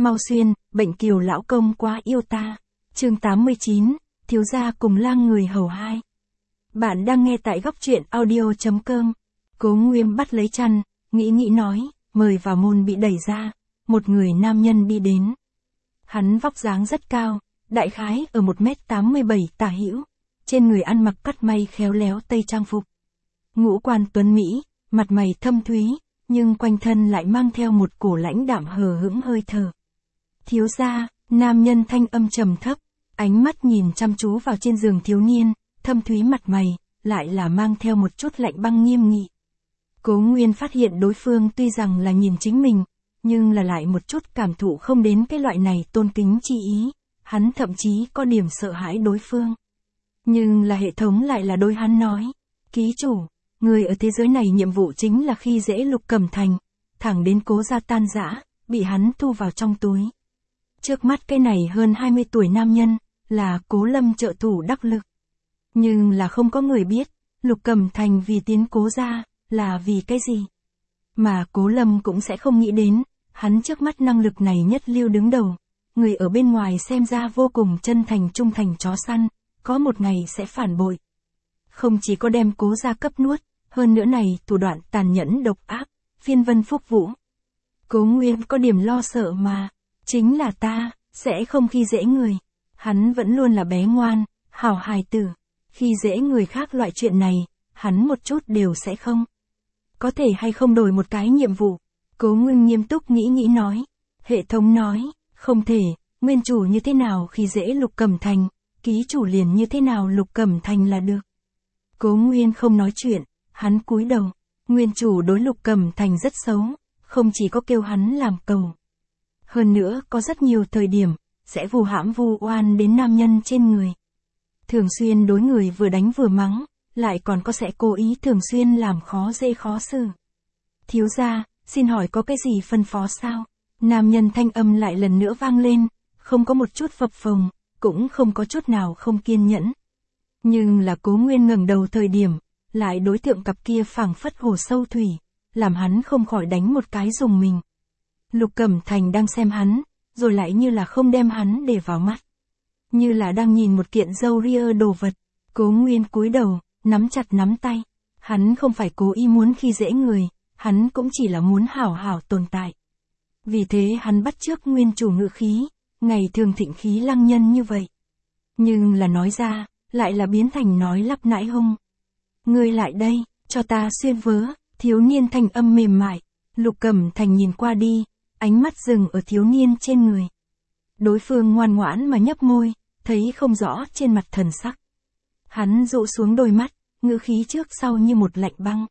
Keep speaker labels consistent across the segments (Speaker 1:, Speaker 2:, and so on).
Speaker 1: Mau xuyên, bệnh kiều lão công quá yêu ta. Chương 89, thiếu gia cùng lang người hầu 2. Bạn đang nghe tại góc truyện audio.com. Cố Nguyên bắt lấy chăn, nghĩ nói, mời vào môn bị đẩy ra, một người nam nhân đi đến. Hắn vóc dáng rất cao, đại khái ở 1m87 tả hữu, trên người ăn mặc cắt may khéo léo tây trang phục. Ngũ quan tuấn mỹ, mặt mày thâm thúy, nhưng quanh thân lại mang theo một cổ lãnh đạm hờ hững hơi thở. Thiếu gia, nam nhân thanh âm trầm thấp, ánh mắt nhìn chăm chú vào trên giường thiếu niên, thâm thúy mặt mày, lại là mang theo một chút lạnh băng nghiêm nghị. Cố Nguyên phát hiện đối phương tuy rằng là nhìn chính mình, nhưng là lại một chút cảm thụ không đến cái loại này tôn kính chi ý, hắn thậm chí có điểm sợ hãi đối phương. Nhưng là hệ thống lại là đối hắn nói, ký chủ, người ở thế giới này nhiệm vụ chính là khi dễ Lục Cẩm Thành, thẳng đến Cố gia tan rã, bị hắn thu vào trong túi. Trước mắt cái này hơn 20 tuổi nam nhân, là Cố Lâm trợ thủ đắc lực. Nhưng là không có người biết, Lục Cẩm Thành vì tiến Cố gia, là vì cái gì. Mà Cố Lâm cũng sẽ không nghĩ đến, hắn trước mắt năng lực này nhất lưu đứng đầu. Người ở bên ngoài xem ra vô cùng chân thành trung thành chó săn, có một ngày sẽ phản bội. Không chỉ có đem Cố gia cấp nuốt, hơn nữa này thủ đoạn tàn nhẫn độc ác, phiên vân phúc vũ. Cố Nguyên có điểm lo sợ mà, chính là ta, sẽ không khi dễ người. Hắn vẫn luôn là bé ngoan, hảo hài tử, khi dễ người khác loại chuyện này, hắn một chút đều sẽ không. Có thể hay không đổi một cái nhiệm vụ? Cố Nguyên nghiêm túc nghĩ nói. Hệ thống nói, không thể, nguyên chủ như thế nào khi dễ Lục Cẩm Thành, ký chủ liền như thế nào Lục Cẩm Thành là được. Cố Nguyên không nói chuyện, hắn cúi đầu. Nguyên chủ đối Lục Cẩm Thành rất xấu, không chỉ có kêu hắn làm cầu. Hơn nữa có rất nhiều thời điểm, sẽ vu hãm vu oan đến nam nhân trên người. Thường xuyên đối người vừa đánh vừa mắng, lại còn có sẽ cố ý thường xuyên làm khó dễ khó xử. Thiếu gia, xin hỏi có cái gì phân phó sao? Nam nhân thanh âm lại lần nữa vang lên, không có một chút phập phồng, cũng không có chút nào không kiên nhẫn. Nhưng là Cố Nguyên ngẩng đầu thời điểm, lại đối tượng cặp kia phảng phất hồ sâu thủy, làm hắn không khỏi đánh một cái rùng mình. Lục Cẩm Thành đang xem hắn, rồi lại như là không đem hắn để vào mắt. Như là đang nhìn một kiện râu ria đồ vật. Cố Nguyên cúi đầu, nắm chặt nắm tay. Hắn không phải cố ý muốn khi dễ người, hắn cũng chỉ là muốn hảo hảo tồn tại. Vì thế hắn bắt chước nguyên chủ ngữ khí, ngày thường thịnh khí lăng nhân như vậy. Nhưng là nói ra, lại là biến thành nói lắp nãi hung. Ngươi lại đây, cho ta xuyên vớ, thiếu niên thanh âm mềm mại. Lục Cẩm Thành nhìn qua đi, ánh mắt dừng ở thiếu niên trên người. Đối phương ngoan ngoãn mà nhấp môi, thấy không rõ trên mặt thần sắc. Hắn dụ xuống đôi mắt, ngữ khí trước sau như một lạnh băng.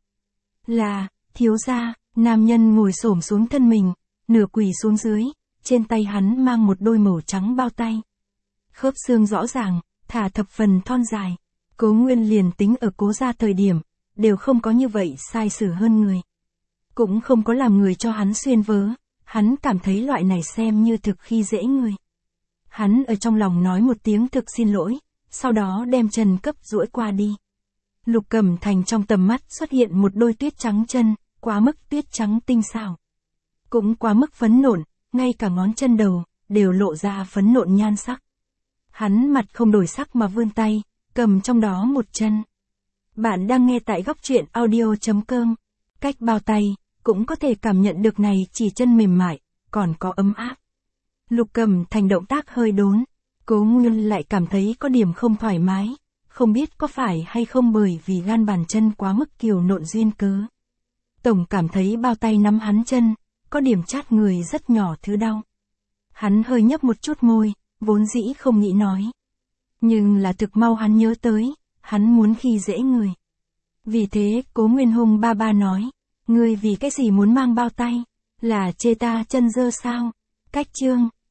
Speaker 1: Là, thiếu gia, nam nhân ngồi xổm xuống thân mình, nửa quỳ xuống dưới, trên tay hắn mang một đôi màu trắng bao tay. Khớp xương rõ ràng, thả thập phần thon dài. Cố Nguyên liền tính ở Cố gia thời điểm, đều không có như vậy sai sử hơn người. Cũng không có làm người cho hắn xuyên vớ, hắn cảm thấy loại này xem như thực khi dễ người. Hắn ở trong lòng nói một tiếng thực xin lỗi, sau đó đem chân cấp duỗi qua đi. Lục Cẩm Thành trong tầm mắt xuất hiện một đôi tuyết trắng chân, quá mức tuyết trắng tinh xảo. Cũng quá mức phấn nộn, ngay cả ngón chân đầu, đều lộ ra phấn nộn nhan sắc. Hắn mặt không đổi sắc mà vươn tay, cầm trong đó một chân. Bạn đang nghe tại góc truyện audio.com. Cách bao tay, cũng có thể cảm nhận được này chỉ chân mềm mại, còn có ấm áp. Lục Cẩm Thành động tác hơi đốn, Cố Nguyên lại cảm thấy có điểm không thoải mái, không biết có phải hay không bởi vì gan bàn chân quá mức kiều nộn duyên cớ. Tổng cảm thấy bao tay nắm hắn chân, có điểm chát người rất nhỏ thứ đau. Hắn hơi nhấp một chút môi, vốn dĩ không nghĩ nói. Nhưng là thực mau hắn nhớ tới, hắn muốn khi dễ người. Vì thế Cố Nguyên hung ba nói, ngươi vì cái gì muốn mang bao tay, là chê ta chân dơ sao? Cách chương.